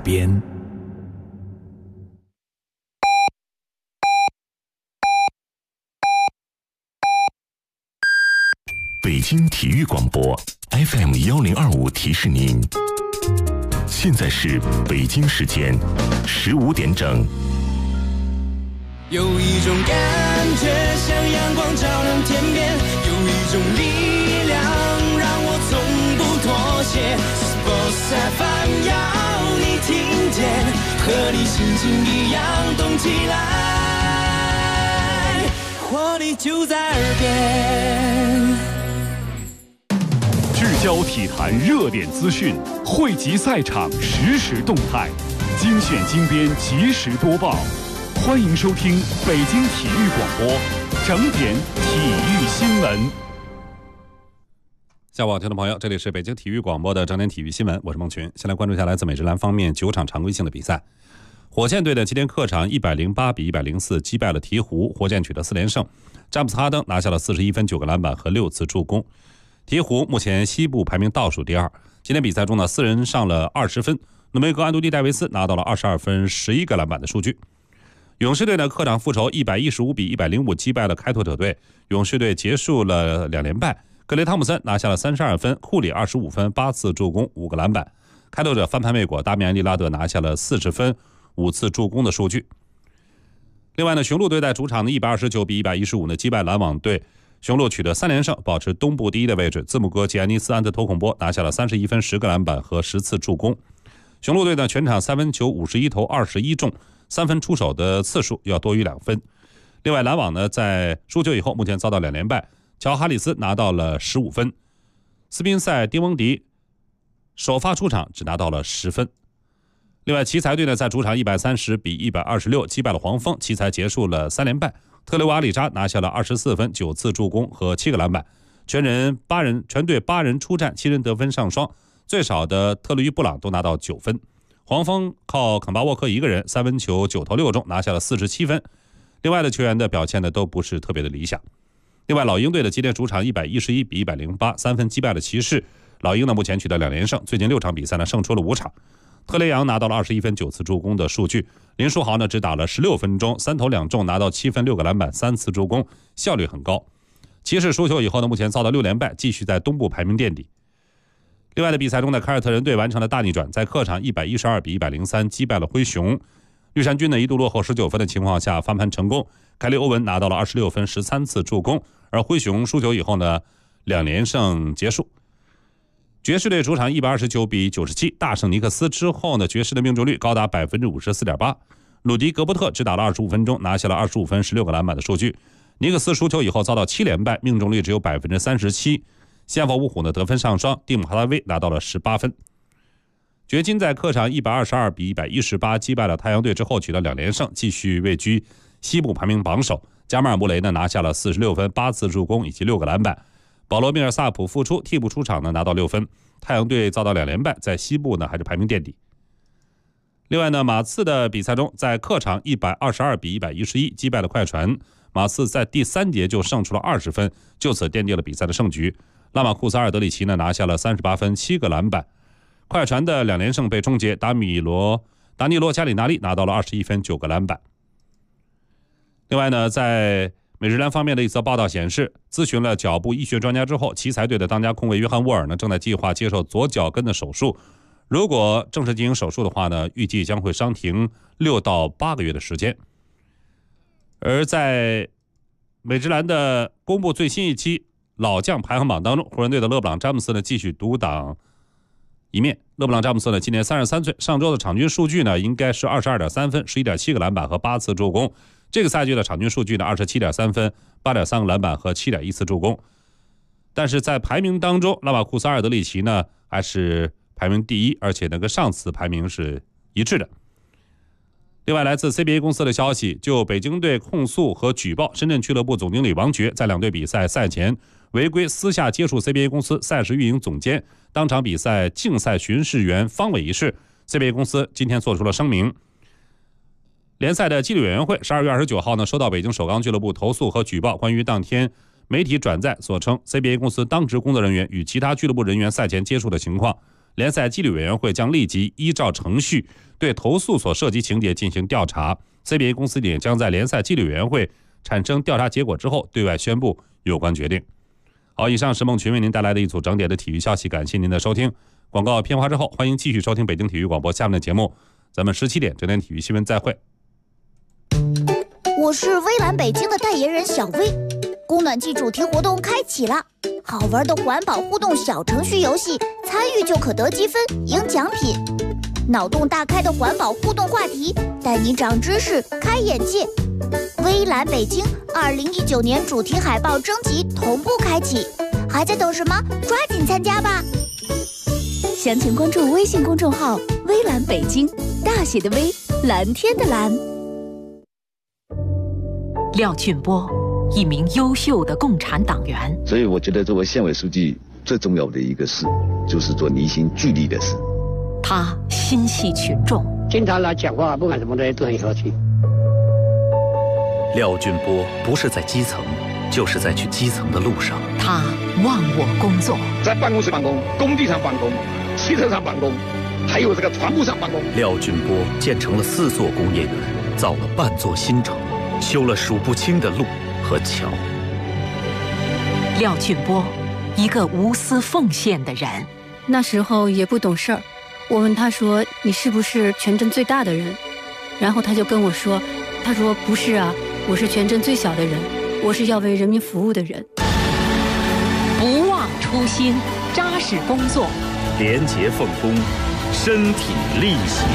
边。北京体育广播 FM1025提示您，现在是北京时间15点整。 有一种感觉像阳光照亮天边，有一种力量让我从不妥协。Sports FM 要你听见，和你心情一样动起来，活力就在耳边。 聚焦体坛热点资讯，汇集赛场实时动态，精选精编及时播报。欢迎收听北京体育广播整点体育新闻。 下午好，听众朋友，这里是北京体育广播的整点体育新闻，我是孟群。先来关注一下来自美职篮方面9场常规性的比赛。火箭队的今天客场108比104击败了鹈鹕，火箭取得4连胜。詹姆斯哈登拿下了41分、9个篮板和6次助攻。鹈鹕目前西部排名倒数第2。今天比赛中呢，4人上了20分，努梅格·安东尼·戴维斯拿到了22分、11个篮板的数据。勇士队呢客场复仇115比105击败了开拓者队，勇士队结束了2连败。格雷·汤姆森拿下了32分，库里25分、8次助攻、5个篮板。开拓者翻盘未果，达米安·利拉德拿下了40分、5次助攻的数据。另外呢，雄鹿队在主场的129比115呢击败篮网队，雄鹿取得3连胜，保持东部第一的位置。字母哥吉安尼斯·安特托孔波拿下了31分、10个篮板和10次助攻。雄鹿队呢全场三分球51投21中，3分出手的次数要多于2分。另外篮网呢在输球以后目前遭到2连败，乔哈里斯拿到了15分，斯宾塞·丁翁迪首发出场只拿到了10分。另外奇才队呢在主场130比126击败了黄蜂，奇才结束了3连败。特雷瓦里扎拿下了24分、9次助攻和7个篮板。全队8人出战，7人得分上双，最少的特雷伊布朗都拿到9分。黄蜂靠肯巴沃克一个人3分球9投6中拿下了47分。另外的球员的表现呢都不是特别的理想。另外老鹰队的今天主场111比108，3分击败了骑士。老鹰呢目前取得2连胜，最近6场比赛呢胜出了5场。特雷杨拿到了21分、9次助攻的数据。林书豪呢只打了16分钟，3投2中，拿到7分、6个篮板、3次助攻，效率很高。骑士输球以后呢，目前遭到6连败，继续在东部排名垫底。另外的比赛中呢，凯尔特人队完成了大逆转，在客场112比103击败了灰熊。绿衫军呢一度落后19分的情况下翻盘成功，凯利·欧文拿到了26分、13次助攻，而灰熊输球以后呢2连胜结束。爵士队主场129比97大胜尼克斯之后呢，爵士的命中率高达 54.8%。鲁迪·格伯特只打了25分钟，拿下了25分、16个篮板的数据。尼克斯输球以后遭到7连败，命中率只有 37%。先发五虎呢得分上双，蒂姆·哈达威拿到了18分。掘金在客场122比118击败了太阳队之后取得2连胜，继续位居西部排名榜首。加马尔·穆雷呢拿下了46分、8次助攻以及6个篮板。保罗·米尔萨普复出，替补出场呢拿到6分。太阳队遭到2连败，在西部呢还是排名垫底。另外呢，马刺的比赛中在客场122比111击败了快船，马刺在第3节就胜出了20分，就此奠定了比赛的胜局。拉马库斯·阿尔德里奇呢拿下了38分、7个篮板。快船的2连胜被终结，达尼罗·加里纳利拿到了21分、9个篮板。另外呢，在美职篮方面的一则报道显示，咨询了脚部医学专家之后，奇才队的当家控卫约翰·沃尔呢正在计划接受左脚跟的手术。如果正式进行手术的话呢，预计将会伤停6到8个月的时间。而在美职篮的公布最新一期老将排行榜当中，湖人队的勒布朗·詹姆斯呢继续独当一面。勒布朗·詹姆斯呢今年33岁，上周的场均数据呢应该是22.3分、11.7个篮板和8次助攻。这个赛季的场均数据呢27.3分、8.3个篮板和7.1次助攻。但是在排名当中，拉马库斯·阿尔德里奇呢还是排名第1，而且跟上次排名是一致的。另外，来自 CBA 公司的消息，就北京队控诉和举报深圳俱乐部总经理王珏在2队比赛赛前违规私下接触 CBA 公司赛事运营总监当场比赛竞赛巡视员方伟一事， CBA 公司今天做出了声明。联赛的纪律委员会12月29号呢收到北京首钢俱乐部投诉和举报关于当天媒体转载所称 CBA 公司当值工作人员与其他俱乐部人员赛前接触的情况。 联赛纪律委员会将立即依照程序对投诉所涉及情节进行调查。CBA 公司也将在联赛纪律委员会产生调查结果之后对外宣布有关决定。好，以上是孟群为您带来的一组整点的体育消息，感谢您的收听。广告片花之后，欢迎继续收听北京体育广播下面的节目，咱们17点整点体育新闻再会。 我是微蓝北京的代言人小薇，供暖季主题活动开启了，好玩的环保互动小程序游戏，参与就可得积分赢奖品，脑洞大开的环保互动话题，带你长知识开眼界。微蓝北京2019年主题海报征集同步开启，还在等什么？抓紧参加吧！详情关注微信公众号微蓝北京，大写的微，蓝天的蓝。 廖俊波，一名优秀的共产党员， 所以我觉得作为县委书记最重要的一个事就是做凝心聚力的事。 他心系群众， 经常来讲话，不管什么东西都很和气。 廖俊波不是在基层，就是在去基层的路上。 他忘我工作， 在办公室办公，工地上办公，汽车上办公，还有这个船坞上办公。 廖俊波建成了4座工业园，造了半座新城，修了数不清的路和桥。 廖俊波，一个无私奉献的人。 那时候也不懂事儿，我问他说：“你是不是全镇最大的人？”然后他就跟我说：“他说不是啊，我是全镇最小的人，我是要为人民服务的人。” 不忘初心，扎实工作， 廉洁奉公，身体力行。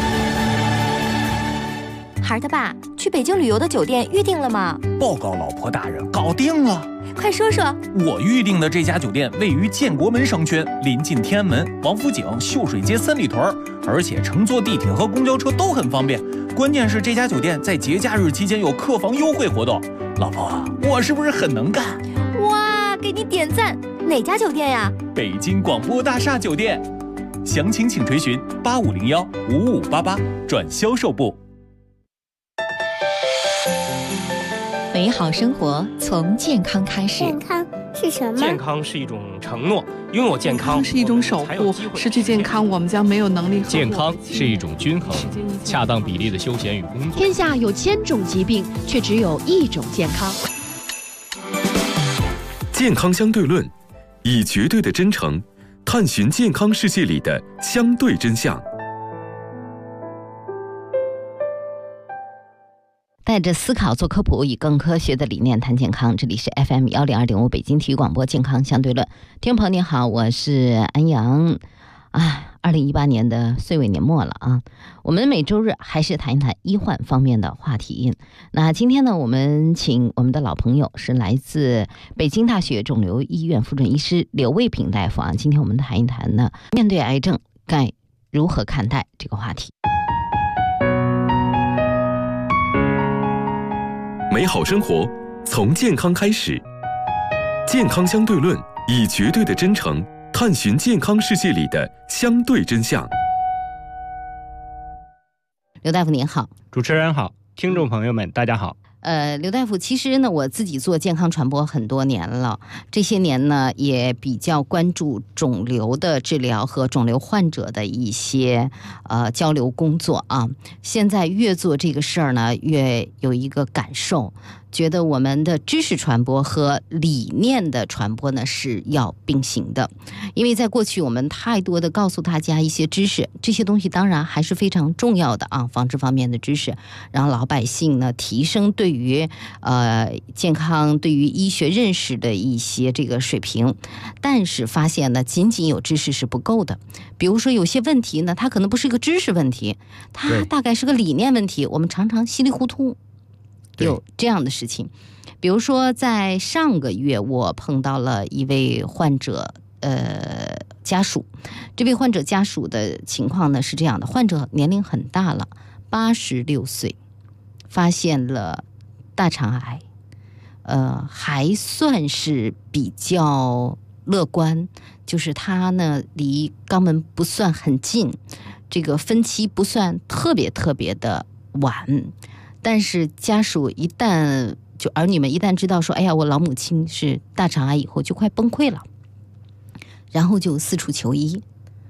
孩儿他爸，去北京旅游的酒店预定了吗？ 报告老婆大人，搞定了。 快说说。 我预定的这家酒店位于建国门商圈，临近天安门、王府井、秀水街三里屯，而且乘坐地铁和公交车都很方便。关键是这家酒店在节假日期间有客房优惠活动。老婆，我是不是很能干？ 哇，给你点赞！哪家酒店呀？ 北京广播大厦酒店。详情请垂询8501-5588转销售部。 美好生活从健康开始。 健康是什么？ 健康是一种承诺，拥有健康是一种守护，失去健康我们将没有能力。 健康是一种均衡，恰当比例的休闲与工作。 天下有1000种疾病，却只有1种健康。 健康相对论，以绝对的真诚探寻健康世界里的相对真相。 带着思考做科普，以更科学的理念谈健康。这里是 FM 102.5北京体育广播健康相对论。听众朋友你好，我是安阳。2018年的岁尾年末了啊，我们每周日还是谈一谈医患方面的话题。那今天呢，我们请我们的老朋友是来自北京大学肿瘤医院副准医师刘卫平大夫啊。今天我们谈一谈呢，面对癌症该如何看待这个话题。 美好生活从健康开始，健康相对论，以绝对的真诚探寻健康世界里的相对真相。 刘大夫您好。 主持人好，听众朋友们大家好。 刘大夫，其实呢，我自己做健康传播很多年了，这些年呢，也比较关注肿瘤的治疗和肿瘤患者的一些交流工作啊。现在越做这个事儿呢，越有一个感受，觉得我们的知识传播和理念的传播呢是要并行的。因为在过去我们太多的告诉大家一些知识，这些东西当然还是非常重要的啊，防治方面的知识，让老百姓呢提升对于健康、对于医学认识的一些这个水平。但是发现呢，仅仅有知识是不够的。比如说有些问题呢，它可能不是一个知识问题，它大概是个理念问题，我们常常稀里糊涂有这样的事情。比如说在上个月我碰到了一位患者家属，这位患者家属的情况呢是这样的，患者年龄很大了，86岁，发现了大肠癌，还算是比较乐观，就是他呢离肛门不算很近，这个分期不算特别的晚，但是家属一旦就儿女们一旦知道说，哎呀，我老母亲是大肠癌以后，就快崩溃了，然后就四处求医。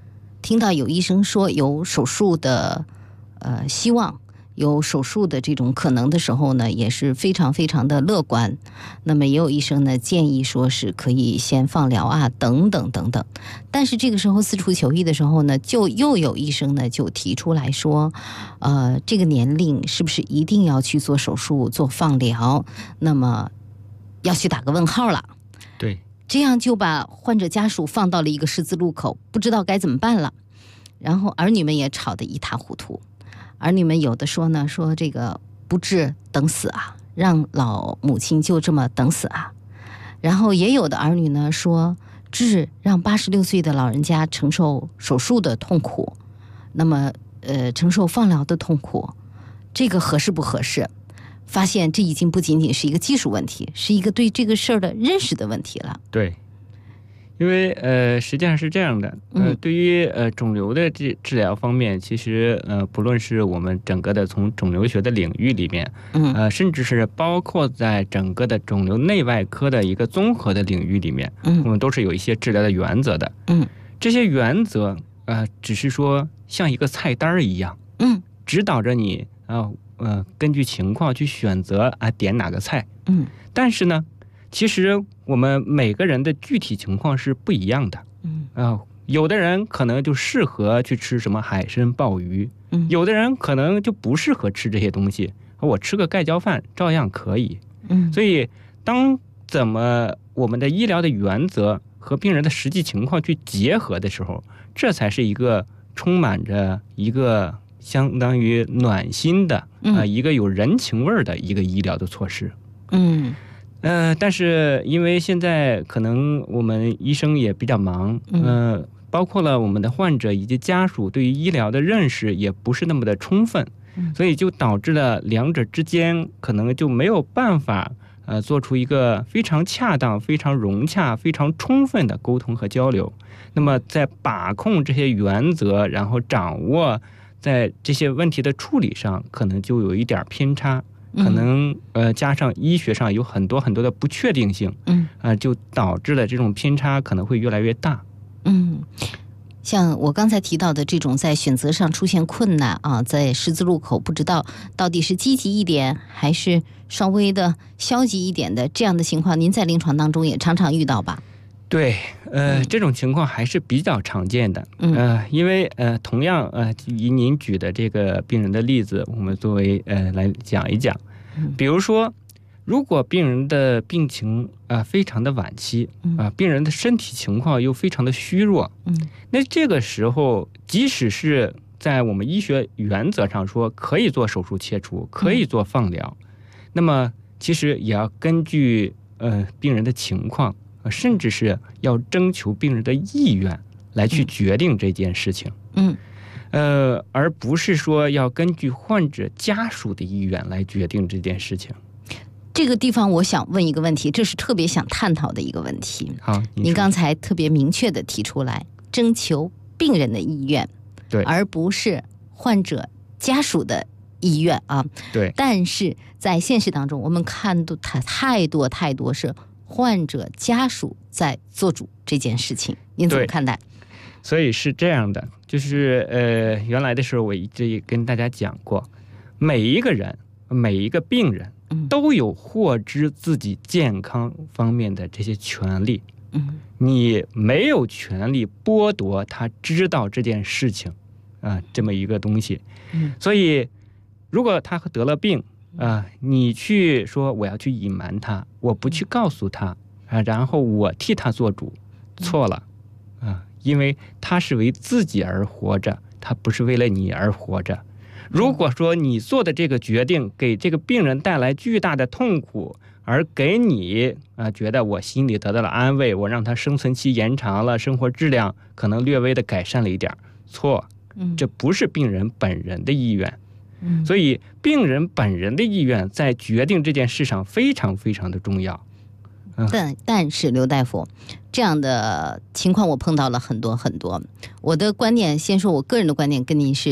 听到有医生说有手术的希望，有手术的这种可能的时候呢，也是非常非常的乐观。那么也有医生呢建议说是可以先放疗啊，等等等等。但是这个时候四处求医的时候呢，就又有医生呢就提出来说，这个年龄是不是一定要去做手术、做放疗？那么要去打个问号了。 对， 这样就把患者家属放到了一个十字路口，不知道该怎么办了。然后儿女们也吵得一塌糊涂。儿女们有的说呢，说这个不治等死啊，让老母亲就这么等死啊。然后也有的儿女呢说，治让86岁的老人家承受手术的痛苦，那么承受放疗的痛苦，这个合适不合适？发现这已经不仅仅是一个技术问题，是一个对这个事儿的认识的问题了。 对。因为实际上是这样的，对于肿瘤的治疗方面，其实不论是我们整个的从肿瘤学的领域里面，甚至是包括在整个的肿瘤内外科的一个综合的领域里面，我们都是有一些治疗的原则的。这些原则只是说像一个菜单一样，指导着你根据情况去选择点哪个菜。但是呢，其实我们每个人的具体情况是不一样的。有的人可能就适合去吃什么海参、鲍鱼，有的人可能就不适合吃这些东西，我吃个盖浇饭照样可以。所以当我们的医疗的原则和病人的实际情况去结合的时候，这才是一个充满着一个相当于暖心的一个有人情味的一个医疗的措施。但是因为现在可能我们医生也比较忙，包括了我们的患者以及家属对于医疗的认识也不是那么的充分，所以就导致了两者之间可能就没有办法做出一个非常恰当、非常融洽、非常充分的沟通和交流。那么在把控这些原则，然后掌握在这些问题的处理上，可能就有一点偏差。可能加上医学上有很多很多的不确定性，就导致了这种偏差可能会越来越大。 像我刚才提到的这种在选择上出现困难啊，在十字路口不知道到底是积极一点还是稍微的消极一点的这样的情况，您在临床当中也常常遇到吧？ 对，这种情况还是比较常见的。因为同样以您举的这个病人的例子，我们作为来讲一讲。比如说，如果病人的病情非常的晚期，病人的身体情况又非常的虚弱，那这个时候即使是在我们医学原则上说可以做手术切除，可以做放疗，那么其实也要根据病人的情况，甚至是要征求病人的意愿来去决定这件事情。而不是说要根据患者家属的意愿来决定这件事情。 这个地方我想问一个问题，这是特别想探讨的一个问题。 好， 您刚才特别明确的提出来，征求病人的意愿， 对， 而不是患者家属的意愿啊。 对。 但是在现实当中，我们看到太多是患者家属在做主这件事情，您怎么看待？ 所以是这样的，就是原来的时候我一直也跟大家讲过，每一个人每一个病人都有获知自己健康方面的这些权利。你没有权利剥夺他知道这件事情这么一个东西。所以如果他得了病你去说我要去隐瞒他，我不去告诉他然后我替他做主，错了因为他是为自己而活着，他不是为了你而活着。如果说你做的这个决定给这个病人带来巨大的痛苦，而给你觉得我心里得到了安慰，我让他生存期延长了，生活质量可能略微的改善了一点，错，这不是病人本人的意愿。所以病人本人的意愿在决定这件事上非常非常的重要。 但是刘大夫，这样的情况我碰到了很多。我的观点，先说我个人的观点跟您是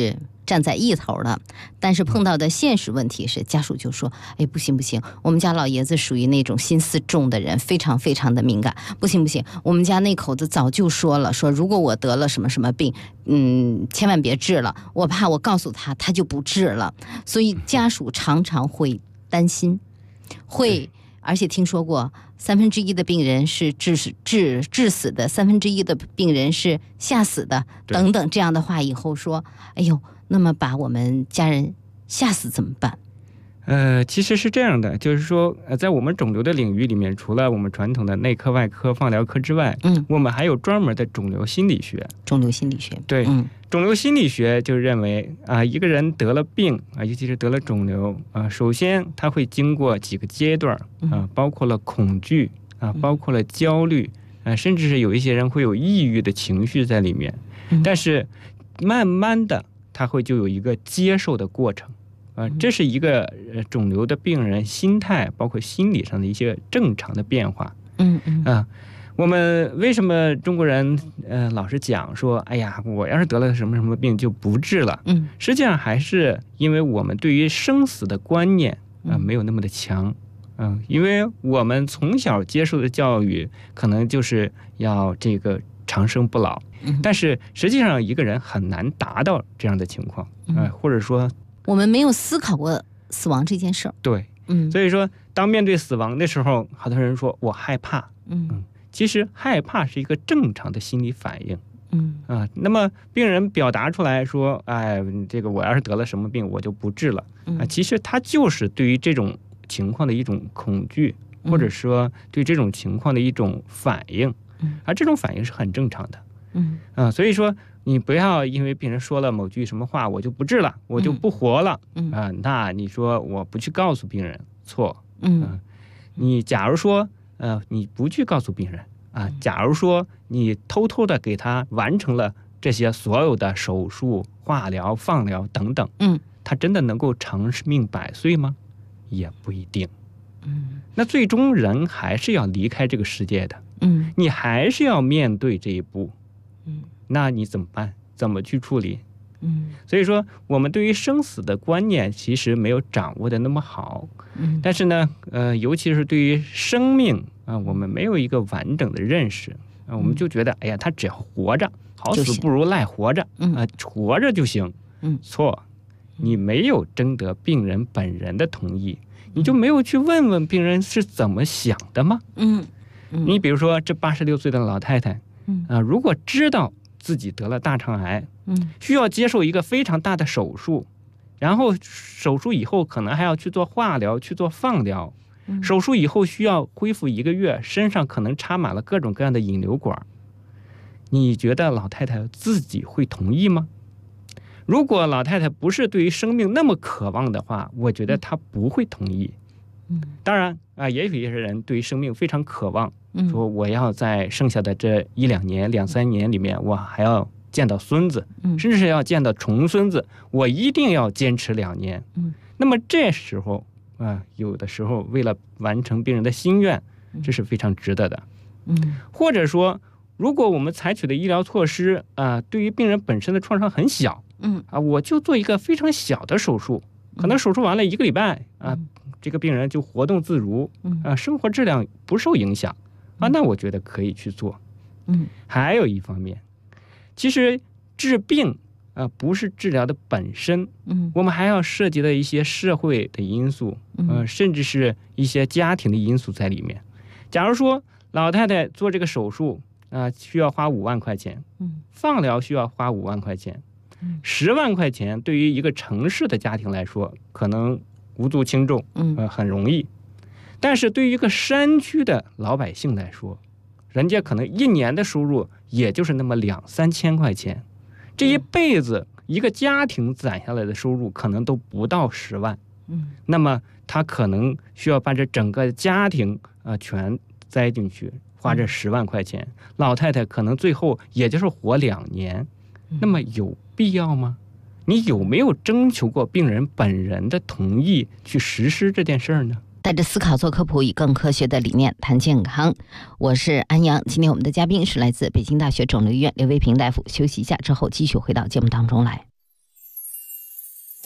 站在一头的。但是碰到的现实问题是，家属就说：“哎，不行不行，我们家老爷子属于那种心思重的人，非常非常的敏感，不行不行，我们家那口子早就说了，说如果我得了什么什么病，千万别治了，我怕我告诉他，他就不治了。”所以家属常常会担心，而且听说过1/3的病人是致死的，1/3的病人是吓死的，等等这样的话，以后说，哎呦，那么把我们家人吓死怎么办？ 其实是这样的，就是说，在我们肿瘤的领域里面，除了我们传统的内科、外科、放疗科之外，我们还有专门的肿瘤心理学。 肿瘤心理学， 对，肿瘤心理学就认为一个人得了病尤其是得了肿瘤首先他会经过几个阶段包括了恐惧包括了焦虑甚至是有一些人会有抑郁的情绪在里面，但是慢慢的他会就有一个接受的过程。这是一个肿瘤的病人心态包括心理上的一些正常的变化。我们为什么中国人老是讲说，哎呀，我要是得了什么什么病就不治了？实际上还是因为我们对于生死的观念没有那么的强。因为我们从小接受的教育可能就是要这个长生不老，但是实际上一个人很难达到这样的情况，或者说我们没有思考过死亡这件事儿。 对，所以说当面对死亡的时候，好多人说我害怕，其实害怕是一个正常的心理反应。那么病人表达出来说，哎，这个我要是得了什么病我就不治了，其实他就是对于这种情况的一种恐惧，或者说对这种情况的一种反应，而这种反应是很正常的。所以说你不要因为病人说了某句什么话我就不治了，我就不活了，那你说我不去告诉病人错。你假如说你不去告诉病人假如说你偷偷的给他完成了这些所有的手术、化疗、放疗等等，他真的能够长命百岁吗？也不一定。那最终人还是要离开这个世界的，你还是要面对这一步，那你怎么办？怎么去处理？所以说我们对于生死的观念其实没有掌握的那么好，但是呢尤其是对于生命我们没有一个完整的认识，我们就觉得哎呀，他只要活着，好死不如赖活着，活着就行。错，你没有征得病人本人的同意，你就没有去问问病人是怎么想的吗？你比如说这86岁的老太太如果知道自己得了大肠癌，需要接受一个非常大的手术，然后手术以后可能还要去做化疗，去做放疗，手术以后需要恢复1个月，身上可能插满了各种各样的引流管，你觉得老太太自己会同意吗？如果老太太不是对于生命那么渴望的话，我觉得她不会同意。当然也有一些人对于生命非常渴望，说我要在剩下的这1-2年、2-3年里面，我还要见到孙子，甚至是要见到重孙子，我一定要坚持2年。那么这时候有的时候为了完成病人的心愿，这是非常值得的。或者说如果我们采取的医疗措施对于病人本身的创伤很小，我就做一个非常小的手术，可能手术完了1个礼拜这个病人就活动自如，生活质量不受影响那我觉得可以去做。还有一方面，其实治病不是治疗的本身，我们还要涉及到一些社会的因素，甚至是一些家庭的因素在里面。假如说老太太做这个手术需要花5万块钱，放疗需要花5万块钱，10万块钱对于一个城市的家庭来说可能无足轻重，很容易，但是对于一个山区的老百姓来说，人家可能1年的收入也就是那么2-3千块钱，这一辈子一个家庭攒下来的收入可能都不到10万，那么他可能需要把这整个家庭全栽进去，花这10万块钱，老太太可能最后也就是活2年，那么有必要吗？你有没有征求过病人本人的同意去实施这件事儿呢？ 带着思考做科普，以更科学的理念谈健康。我是安阳，今天我们的嘉宾是来自北京大学肿瘤医院刘卫平大夫。休息一下之后，继续回到节目当中来。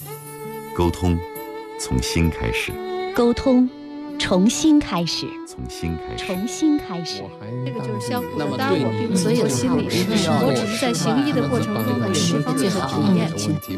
沟通从心开始， 沟通重新开始， 从心开始， 重新开始。 这个就是相互的， 当然我并不是做心理师，我只是在行医的过程中的释放最好体验。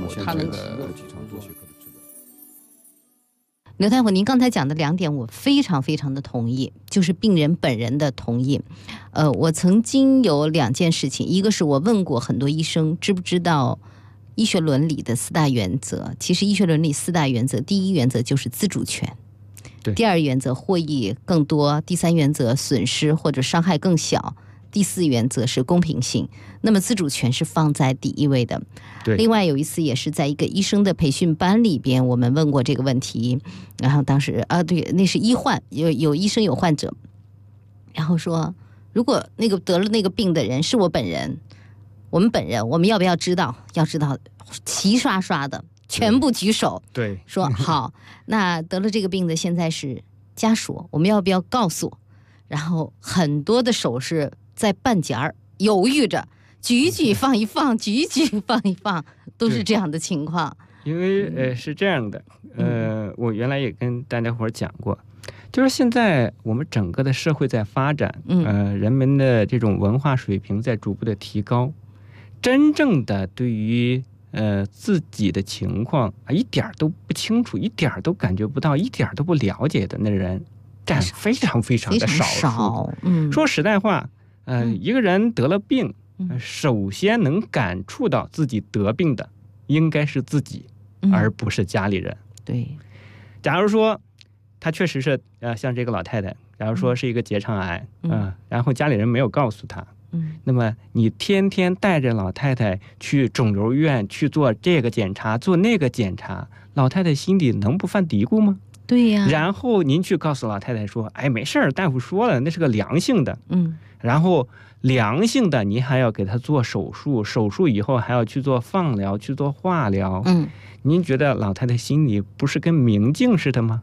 刘大夫，您刚才讲的2点我非常非常的同意，就是病人本人的同意。我曾经有2件事情，一个是我问过很多医生知不知道医学伦理的4大原则。其实医学伦理4大原则，第1原则就是自主权，第2原则获益更多，第3原则损失或者伤害更小，第4原则是公平性。那么自主权是放在第1位的。另外有一次也是在一个医生的培训班里边，我们问过这个问题，然后当时对，那是医患，有医生有患者，然后说如果那个得了那个病的人是我本人，我们要不要知道？要知道，齐刷刷的全部举手， 对， 说好。那得了这个病的现在是家属，我们要不要告诉？然后很多的手是在半截儿犹豫着，举放一放，举放一放，都是这样的情况。 因为是这样的，我原来也跟大家伙讲过，就是现在我们整个的社会在发展，人们的这种文化水平在逐步的提高，真正的对于自己的情况一点都不清楚，一点都感觉不到，一点都不了解的那人占非常非常的少数。说实在话，一个人得了病，首先能感触到自己得病的应该是自己，而不是家里人。 对， 假如说他确实是像这个老太太，假如说是一个结肠癌，然后家里人没有告诉他，那么你天天带着老太太去肿瘤院去做这个检查做那个检查，老太太心里能不犯嘀咕吗？ 对呀。 然后您去告诉老太太说，哎，没事儿，大夫说了，那是个良性的。然后良性的您还要给她做手术，手术以后还要去做放疗，去做化疗。您觉得老太太心里不是跟明镜似的吗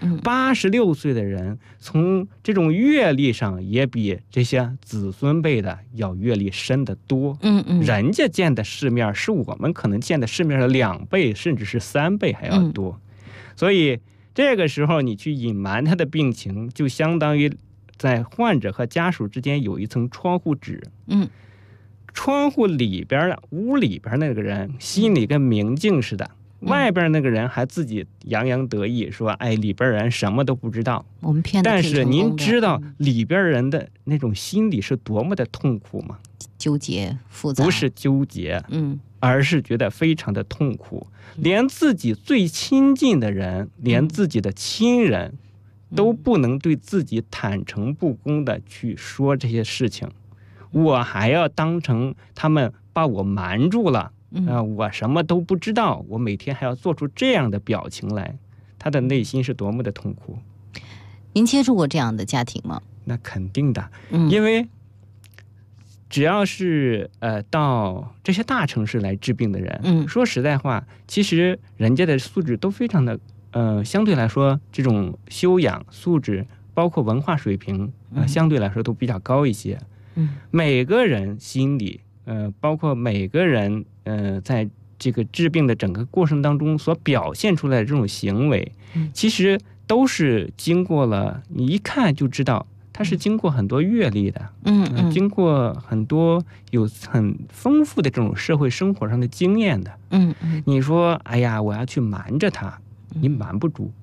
？86岁的人从这种阅历上也比这些子孙辈的要阅历深得多。人家见的世面是我们可能见的世面的2倍甚至是3倍还要多。所以这个时候你去隐瞒他的病情，就相当于在患者和家属之间有一层窗户纸。窗户里边的屋里边那个人心里跟明镜似的，外边那个人还自己洋洋得意说，哎，里边人什么都不知道。 我们骗得但挺成功的。 是您知道里边人的那种心理是多么的痛苦吗？ 纠结复杂。 不是纠结，而是觉得非常的痛苦。连自己最亲近的人，连自己的亲人都不能对自己坦诚不公的去说这些事情，我还要当成他们把我瞒住了，我什么都不知道，我每天还要做出这样的表情来，他的内心是多么的痛苦。 您接触过这样的家庭吗？ 那肯定的，因为只要是到这些大城市来治病的人，说实在话，其实人家的素质都非常的相对来说这种修养素质包括文化水平相对来说都比较高一些。每个人心里包括每个人在这个治病的整个过程当中所表现出来的这种行为，其实都是经过了，你一看就知道它是经过很多阅历的，经过很多有很丰富的这种社会生活上的经验的。你说哎呀我要去瞒着他，你瞒不住，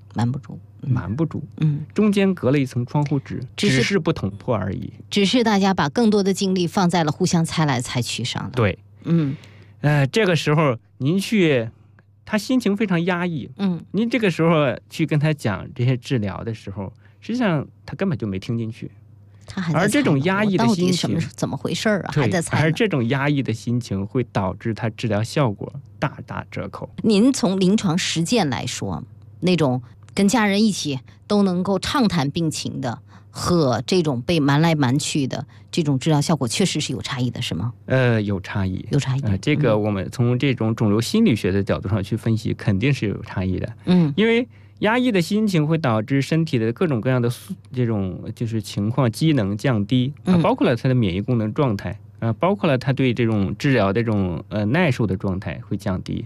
中间隔了一层窗户纸，只是不捅破而已， 只是大家把更多的精力放在了互相猜来猜去上了。 对，这个时候您去，他心情非常压抑，您这个时候去跟他讲这些治疗的时候，实际上他根本就没听进去， 他还在猜， 而这种压抑的心情怎么回事啊？还在猜， 而这种压抑的心情会导致他治疗效果大打折扣。 您从临床实践来说，那种跟家人一起都能够畅谈病情的和这种被瞒来瞒去的这种治疗效果确实是有差异的，是吗？ 有差异。这个我们从这种肿瘤心理学的角度上去分析，肯定是有差异的。因为压抑的心情会导致身体的各种各样的这种就是情况机能降低，包括了它的免疫功能状态，包括了它对这种治疗的这种耐受的状态会降低。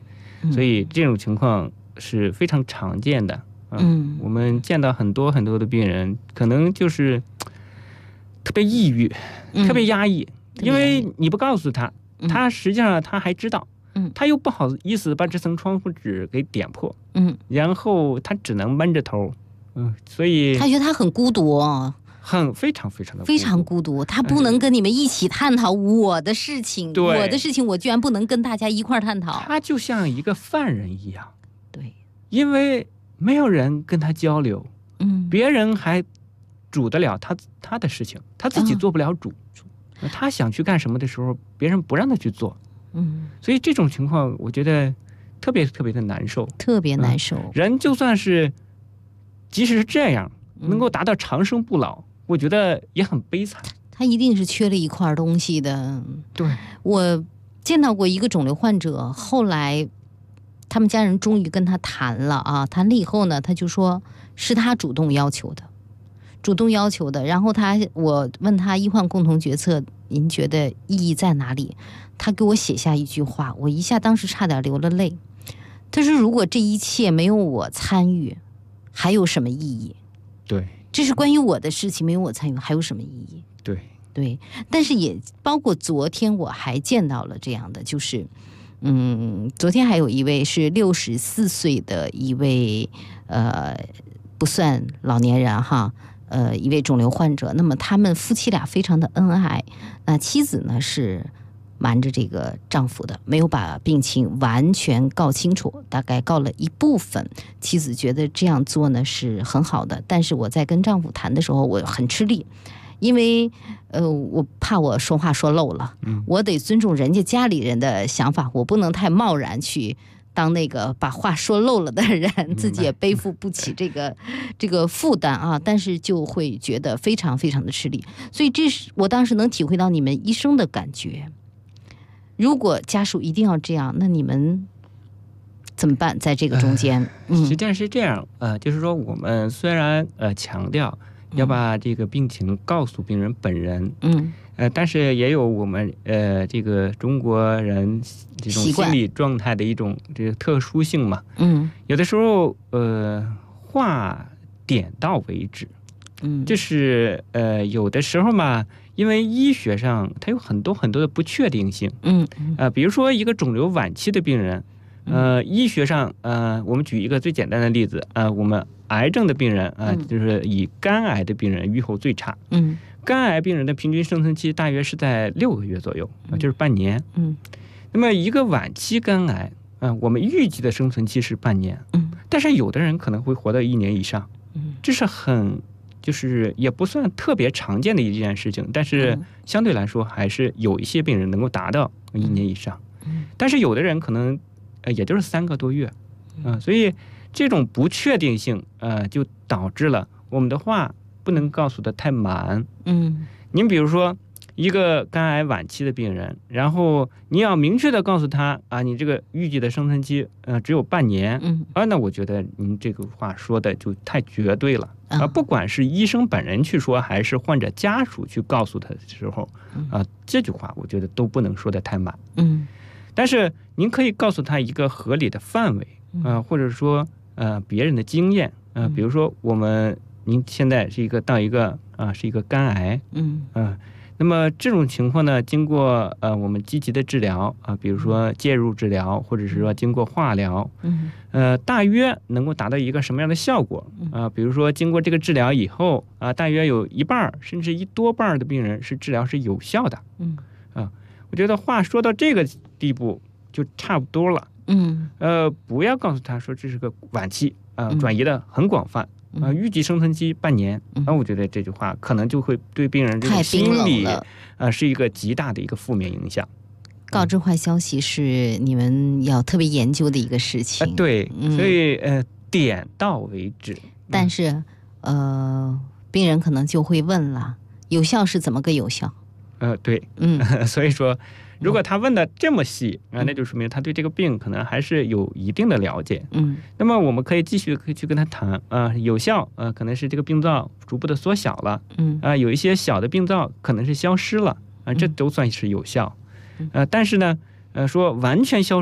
所以这种情况是非常常见的。我们见到很多很多的病人，可能就是特别抑郁，特别压抑，因为你不告诉他，他实际上他还知道，他又不好意思把这层窗户纸给点破，然后他只能闷着头，所以他觉得他很孤独哦。 非常孤独，他不能跟你们一起探讨我的事情，我的事情我居然不能跟大家一块探讨。 他就像一个犯人一样， 对， 因为没有人跟他交流，别人还主得了他的事情，他自己做不了主，他想去干什么的时候，别人不让他去做，所以这种情况我觉得特别特别的难受， 特别难受。 人就算是即使是这样能够达到长生不老，我觉得也很悲惨， 他一定是缺了一块东西的。 对， 我见到过一个肿瘤患者，后来他们家人终于跟他谈了啊，谈了以后呢，他就说是他主动要求的。然后我问他医患共同决策您觉得意义在哪里，他给我写下一句话，我一下当时差点流了泪。他说如果这一切没有我参与还有什么意义？ 对， 这是关于我的事情，没有我参与还有什么意义？对，但是也包括昨天我还见到了这样的，就是昨天还有一位是64岁的一位不算老年人哈，一位肿瘤患者。那么他们夫妻俩非常的恩爱，那妻子呢是瞒着这个丈夫的，没有把病情完全告清楚，大概告了一部分。妻子觉得这样做呢是很好的，但是我在跟丈夫谈的时候我很吃力，因为我怕我说话说漏了，我得尊重人家家里人的想法，我不能太贸然去当那个把话说漏了的人，自己也背负不起这个负担啊，但是就会觉得非常非常的吃力。所以这是我当时能体会到你们医生的感觉。如果家属一定要这样，那你们怎么办？在这个中间， 实际上是这样，就是说我们虽然强调要把这个病情告诉病人本人，但是也有我们这个中国人这种心理状态的一种这个特殊性嘛，有的时候话点到为止，就是有的时候嘛，因为医学上它有很多很多的不确定性，比如说一个肿瘤晚期的病人，医学上我们举一个最简单的例子，我们癌症的病人就是以肝癌的病人预后最差，肝癌病人的平均生存期大约是在6个月左右，就是半年，那么一个晚期肝癌我们预计的生存期是半年，但是有的人可能会活到1年以上，这是就是也不算特别常见的一件事情，但是相对来说还是有一些病人能够达到1年以上，但是有的人可能也就是3个多月，所以这种不确定性就导致了我们的话不能告诉的太满。您比如说一个肝癌晚期的病人，然后你要明确的告诉他你这个预计的生存期只有半年，那我觉得您这个话说的就太绝对了，不管是医生本人去说还是患者家属去告诉他的时候，这句话我觉得都不能说的太满。但是您可以告诉他一个合理的范围，或者说别人的经验，比如说您现在是一个肝癌，那么这种情况呢，经过我们积极的治疗比如说介入治疗，或者是说经过化疗，大约能够达到一个什么样的效果比如说经过这个治疗以后大约有一半甚至一多半的病人是治疗是有效的。我觉得话说到这个地步就差不多了。不要告诉他说这是个晚期转移的很广泛预计生存期半年，我觉得这句话可能就会对病人这种心理是一个极大的一个负面影响。 告知坏消息是你们要特别研究的一个事情。 对，所以点到为止。 但是病人可能就会问了，有效是怎么个有效？ 对，所以说如果他问的这么细那就说明他对这个病可能还是有一定的了解。那么我们可以继续去跟他谈有效可能是这个病灶逐步的缩小了，有一些小的病灶可能是消失了这都算是有效。但是呢说完全消失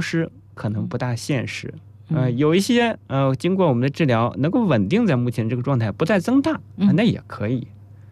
可能不大现实。有一些经过我们的治疗能够稳定在目前这个状态，不再增大，那也可以。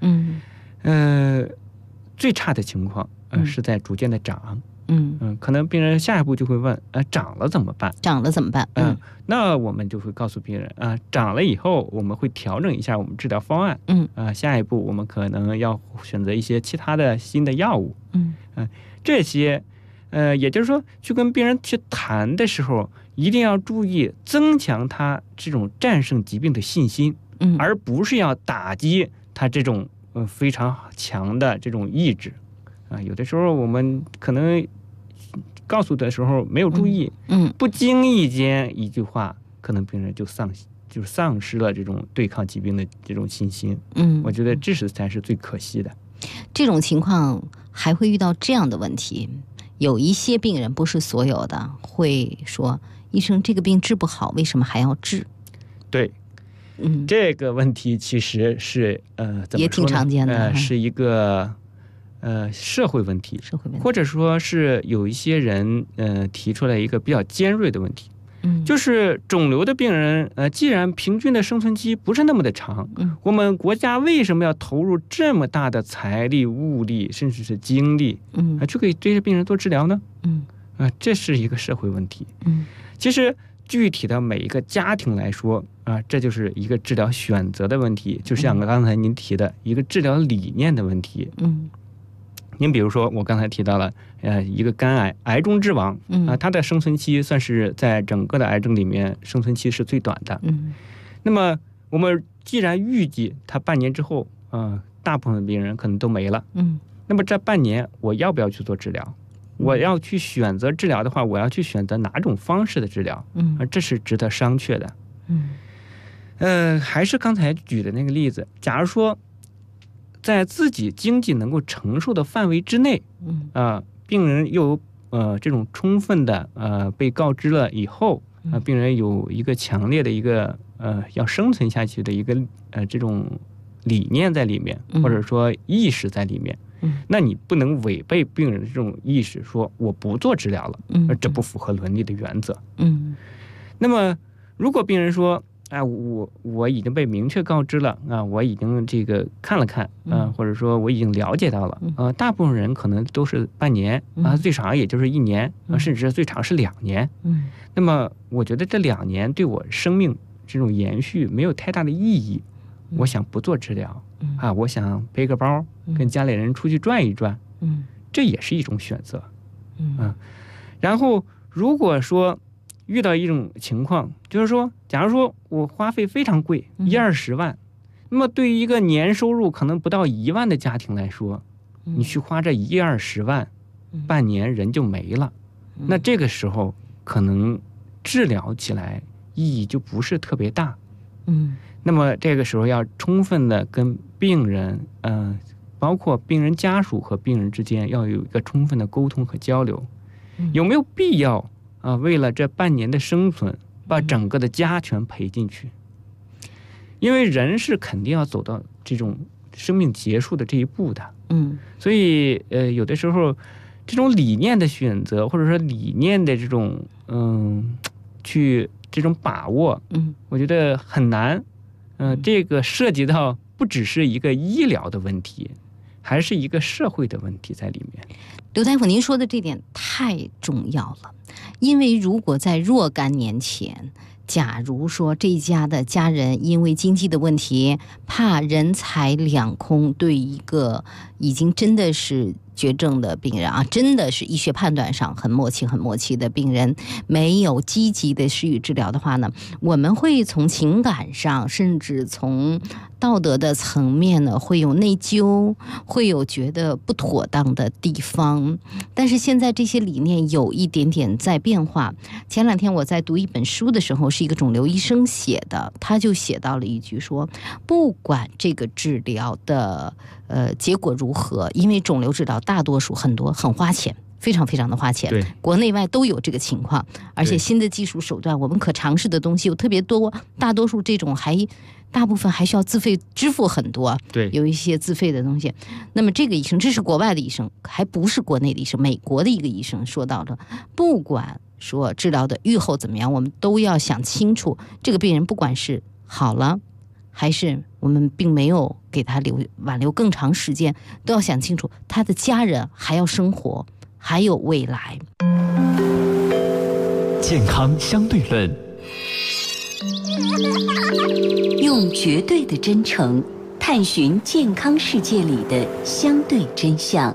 最差的情况是在逐渐的长。可能病人下一步就会问，长了怎么办？ 长了怎么办？ 那我们就会告诉病人，长了以后我们会调整一下我们治疗方案。下一步我们可能要选择一些其他的新的药物。这些，也就是说，去跟病人去谈的时候，一定要注意增强他这种战胜疾病的信心，而不是要打击他这种非常强的这种意志。有的时候我们可能告诉的时候没有注意，不经意间一句话，可能病人就丧失了这种对抗疾病的这种信心。我觉得这才是最可惜的。 这种情况还会遇到这样的问题，有一些病人，不是所有的，会说医生这个病治不好，为什么还要治？ 对，这个问题其实是也挺常见的， 是一个社会问题，或者说是有一些人提出来一个比较尖锐的问题，就是肿瘤的病人既然平均的生存期不是那么的长，我们国家为什么要投入这么大的财力、物力，甚至是精力，去给这些病人做治疗呢？这是一个社会问题。其实具体的每一个家庭来说这就是一个治疗选择的问题，就像刚才您提的一个治疗理念的问题。您比如说我刚才提到了一个肝癌，癌中之王，它的生存期算是在整个的癌症里面生存期是最短的。那么我们既然预计它半年之后大部分病人可能都没了，那么这半年我要不要去做治疗？我要去选择治疗的话，我要去选择哪种方式的治疗？这是值得商榷的。还是刚才举的那个例子，假如说在自己经济能够承受的范围之内，病人又有这种充分的被告知了以后，病人有一个强烈的一个要生存下去的一个这种理念在里面，或者说意识在里面，那你不能违背病人的这种意识，说我不做治疗了，这不符合伦理的原则。那么如果病人说我已经被明确告知了我已经这个看了看或者说我已经了解到了大部分人可能都是半年最长也就是1年甚至最长是2年。那么我觉得这2年对我生命这种延续没有太大的意义，我想不做治疗我想背个包跟家里人出去转一转，这也是一种选择。然后如果说遇到一种情况，就是说假如说我花费非常贵，10-20万，那么对于一个年收入可能不到1万的家庭来说，你去花这10-20万，半年人就没了，那这个时候可能治疗起来意义就不是特别大。那么这个时候要充分的跟病人包括病人家属和病人之间要有一个充分的沟通和交流，有没有必要为了这半年的生存把整个的家全赔进去？因为人是肯定要走到这种生命结束的这一步的。所以有的时候这种理念的选择，或者说理念的这种去这种把握，我觉得很难。这个涉及到不只是一个医疗的问题，还是一个社会的问题在里面。 刘大夫，您说的这点太重要了，因为如果在若干年前，假如说这家的家人因为经济的问题，怕人财两空，对一个已经真的是绝症的病人真的是医学判断上很末期的病人，没有积极的施予治疗的话呢，我们会从情感上，甚至从道德的层面呢，会有内疚，会有觉得不妥当的地方。但是现在这些理念有一点点在变化。前2天我在读一本书的时候，是一个肿瘤医生写的，他就写到了一句说，不管这个治疗的结果如何，因为肿瘤治疗大多数很花钱，非常非常的花钱，国内外都有这个情况，而且新的技术手段，我们可尝试的东西有特别多，大多数这种大部分还需要自费支付很多，有一些自费的东西。那么这个医生，这是国外的医生，还不是国内的医生，美国的一个医生说到了，不管说治疗的预后怎么样，我们都要想清楚，这个病人不管是好了，还是我们并没有给他挽留更长时间，都要想清楚他的家人还要生活，还有未来。 健康相对论， 用绝对的真诚探寻健康世界里的相对真相。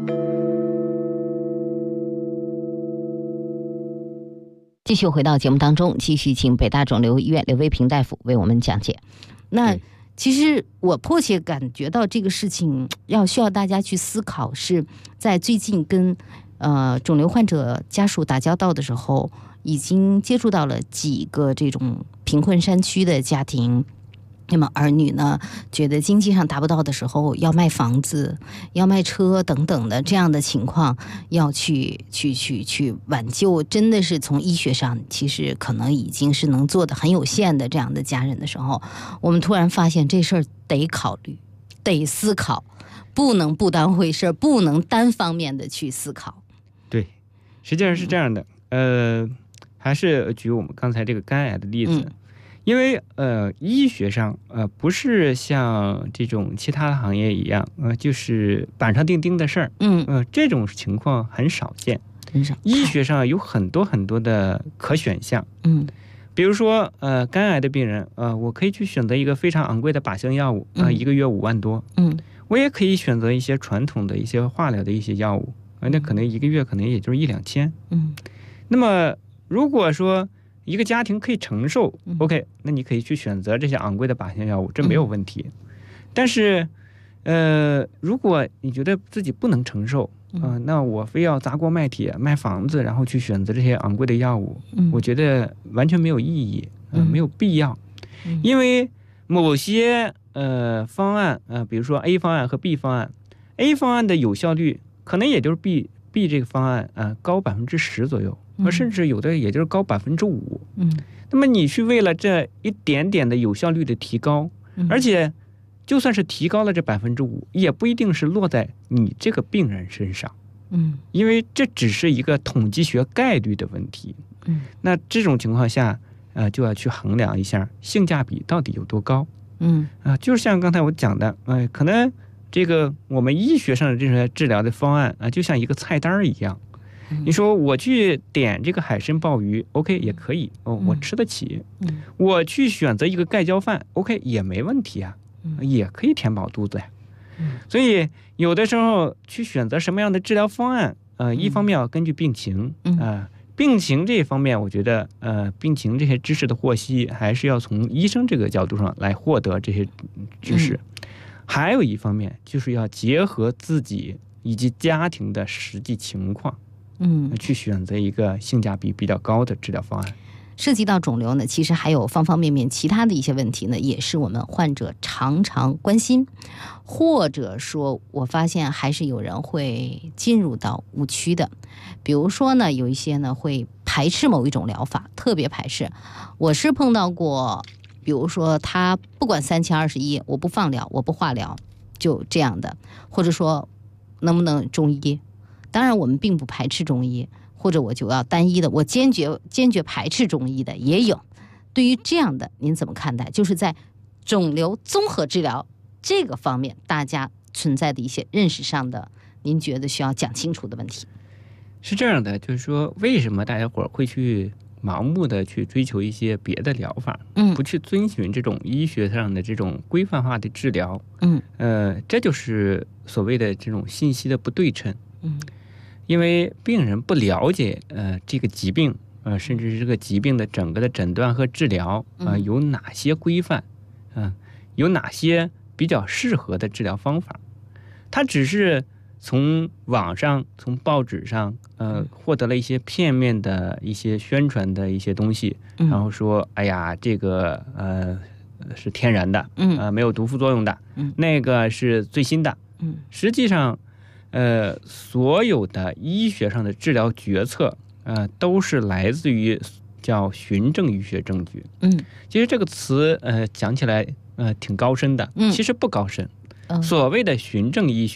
继续回到节目当中，继续请北大肿瘤医院刘卫平大夫为我们讲解。那其实我迫切感觉到这个事情需要大家去思考，是在最近跟肿瘤患者家属打交道的时候，已经接触到了几个这种贫困山区的家庭。那么儿女呢，觉得经济上达不到的时候，要卖房子、要卖车等等的这样的情况，要去挽救，真的是从医学上其实可能已经是能做的很有限的这样的家人的时候，我们突然发现这事儿得考虑，得思考，不能不当回事，不能单方面的去思考。 对，实际上是这样的，还是举我们刚才这个肝癌的例子。因为医学上不是像这种其他的行业一样就是板上钉钉的事儿，这种情况很少见，很少。医学上有很多很多的可选项，比如说肝癌的病人我可以去选择一个非常昂贵的靶向药物，1个月5万多，我也可以选择一些传统的一些化疗的一些药物，那可能1个月可能也就是1-2千，那么如果说一个家庭可以承受，OK， 那你可以去选择这些昂贵的靶向药物，这没有问题。但是，如果你觉得自己不能承受，那我非要砸锅卖铁卖房子，然后去选择这些昂贵的药物，我觉得完全没有意义，没有必要。因为某些方案比如说 A 方案和 B 方案 ，A 方案的有效率可能也就是 B 这个方案高10%左右。甚至有的也就是高5%，那么你去为了这一点点的有效率的提高，而且就算是提高了这5%，也不一定是落在你这个病人身上，因为这只是一个统计学概率的问题，那这种情况下就要去衡量一下性价比到底有多高，就是像刚才我讲的，可能这个我们医学上的这些治疗的方案就像一个菜单一样。你说我去点这个海参鲍鱼 OK 也可以我吃得起，我去选择一个盖浇饭 OK 也没问题啊，也可以填饱肚子呀。所以有的时候去选择什么样的治疗方案一方面要根据病情病情这一方面，我觉得病情这些知识的获悉还是要从医生这个角度上来获得这些知识，还有一方面就是要结合自己以及家庭的实际情况，去选择一个性价比比较高的治疗方案。 涉及到肿瘤呢，其实还有方方面面其他的一些问题呢，也是我们患者常常关心，或者说我发现还是有人会进入到误区的。比如说呢，有一些呢会排斥某一种疗法，特别排斥。我是碰到过，比如说他不管3021，我不放疗，我不化疗，就这样的，或者说能不能中医？当然我们并不排斥中医，或者我就要单一的，我坚决排斥中医的也有。对于这样的您怎么看待？就是在肿瘤综合治疗这个方面，大家存在的一些认识上的您觉得需要讲清楚的问题。 是这样的，就是说为什么大家伙会去盲目的去追求一些别的疗法，不去遵循这种医学上的这种规范化的治疗，这就是所谓的这种信息的不对称，因为病人不了解这个疾病，甚至是这个疾病的整个的诊断和治疗有哪些规范，有哪些比较适合的治疗方法，他只是从网上从报纸上获得了一些片面的一些宣传的一些东西，然后说哎呀这个是天然的，没有毒副作用的，那个是最新的，实际上所有的医学上的治疗决策都是来自于叫循证医学证据。其实这个词讲起来挺高深的，其实不高深。所谓的循证医学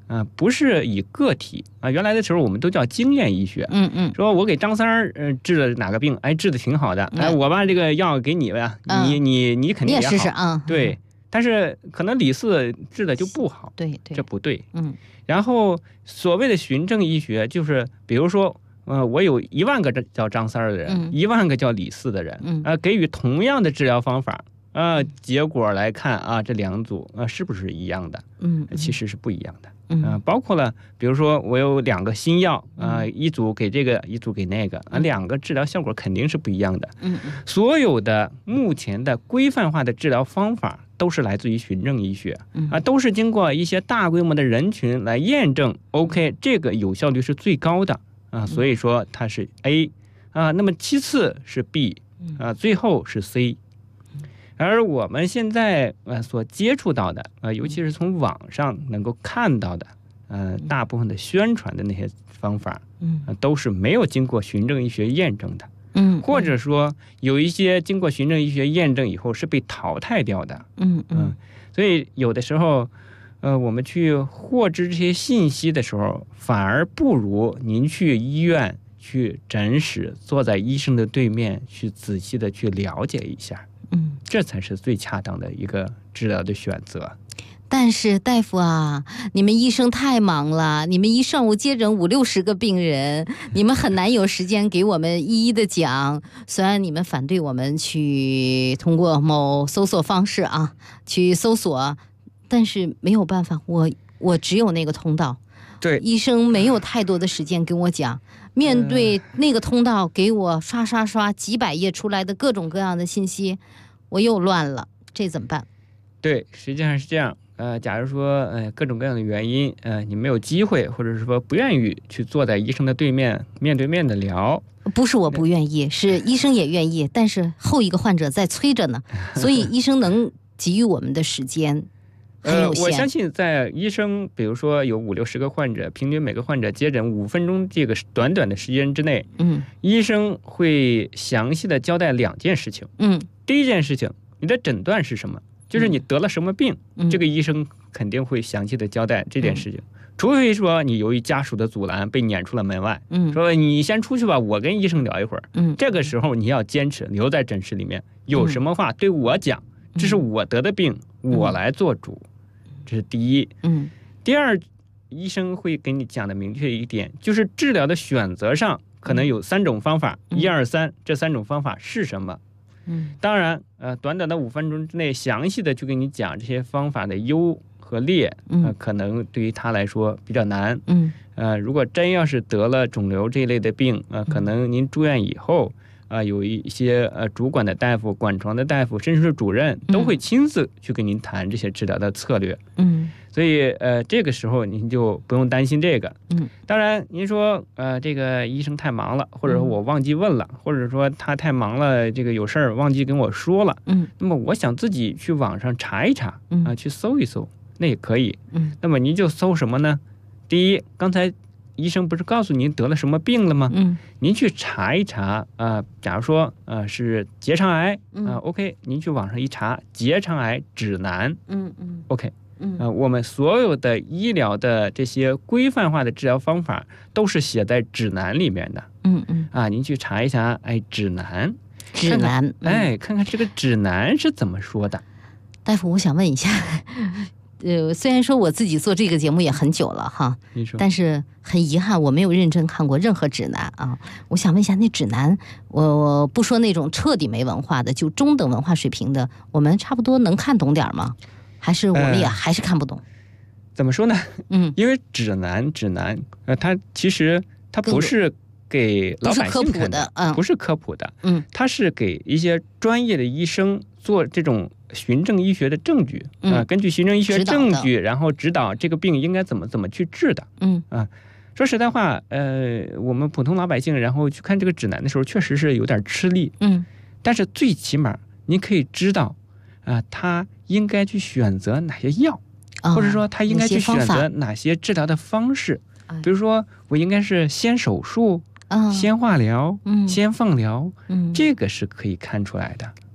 不是以个体原来的时候我们都叫经验医学，说我给张三儿治了哪个病，治的挺好的，我把这个药给你吧，你肯定也好， 试试啊， 对，但是可能李四治的就不好， 对， 这不对，然后所谓的循证医学就是比如说我有1万个叫张三儿的人，1万个叫李四的人，给予同样的治疗方法，结果来看这2组是不是一样的？其实是不一样的。包括了，比如说我有2个新药，一组给这个，一组给那个，2个治疗效果肯定是不一样的。所有的目前的规范化的治疗方法都是来自于循证医学，都是经过一些大规模的人群来验证 ，OK， 这个有效率是最高的所以说它是 A，那么其次是 B，最后是 C。而我们现在所接触到的尤其是从网上能够看到的大部分的宣传的那些方法都是没有经过循证医学验证的，或者说有一些经过循证医学验证以后是被淘汰掉的，所以有的时候我们去获知这些信息的时候，反而不如您去医院去诊室坐在医生的对面去仔细的去了解一下，这才是最恰当的一个治疗的选择。 但是大夫啊，你们医生太忙了，你们一上午接诊50-60个病人，你们很难有时间给我们一一的讲。虽然你们反对我们去通过某搜索方式去搜索，但是没有办法，我只有那个通道， 对， 医生没有太多的时间跟我讲。面对那个通道给我刷几百页出来的各种各样的信息，我又乱了，这怎么办？ 对，实际上是这样。假如说各种各样的原因，你没有机会，或者是说不愿意去坐在医生的对面，面对面的聊。 不是我不愿意，是医生也愿意，但是后一个患者在催着呢，所以医生能给予我们的时间很有限。 我相信在医生比如说有50-60个患者，平均每个患者接诊5分钟这个短短的时间之内，医生会详细的交代2件事情。第一件事情，你的诊断是什么，就是你得了什么病，这个医生肯定会详细的交代这件事情，除非说你由于家属的阻拦被撵出了门外，说你先出去吧，我跟医生聊一会儿，这个时候你要坚持留在诊室里面，有什么话对我讲，这是我得的病，我来做主，这是第一。第二，医生会给你讲的明确一点，就是治疗的选择上可能有3种方法，1、2、3，这3种方法是什么？当然短短的5分钟之内详细的去跟你讲这些方法的优和劣，可能对于他来说比较难。如果真要是得了肿瘤这一类的病，可能您住院以后有一些主管的大夫、管床的大夫，甚至是主任都会亲自去跟您谈这些治疗的策略。所以这个时候您就不用担心这个。当然您说这个医生太忙了，或者说我忘记问了，或者说他太忙了，这个有事儿忘记跟我说了，那么我想自己去网上查一查，去搜一搜，那也可以。那么您就搜什么呢？第一，刚才医生不是告诉您得了什么病了吗？您去查一查假如说是结肠癌，OK， 您去网上一查结肠癌指南，OK，我们所有的医疗的这些规范化的治疗方法都是写在指南里面的。您去查一查，指南，看看这个指南是怎么说的。 大夫，我想问一下，虽然说我自己做这个节目也很久了哈，但是很遗憾我没有认真看过任何指南啊。我想问一下，那指南，我不说那种彻底没文化的，就中等文化水平的，我们差不多能看懂点吗？还是我们也还是看不懂？ 怎么说呢？因为指南，它其实它不是给老百姓看的，不是科普的，它是给一些专业的医生做这种循证医学的证据，根据循证医学证据，然后指导这个病应该怎么去治的。说实在话，我们普通老百姓然后去看这个指南的时候，确实是有点吃力。但是最起码您可以知道他应该去选择哪些药，或者说他应该去选择哪些治疗的方式。比如说我应该是先手术，先化疗，先放疗，这个是可以看出来的。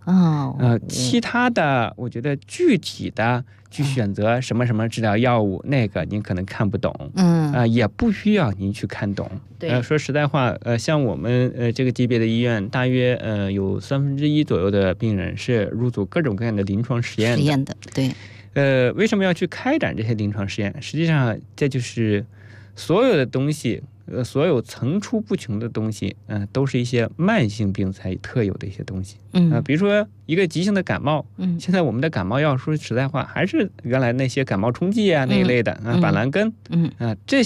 其他的我觉得具体的去选择什么什么治疗药物，那个您可能看不懂，也不需要您去看懂。说实在话，像我们这个级别的医院，大约有1/3左右的病人是入组各种各样的临床实验的。 对。 为什么要去开展这些临床实验？实际上，这就是所有的东西，所有层出不穷的东西，都是一些慢性病才特有的一些东西。比如说一个急性的感冒，现在我们的感冒药说实在话，还是原来那些感冒冲剂啊那一类的板蓝根，这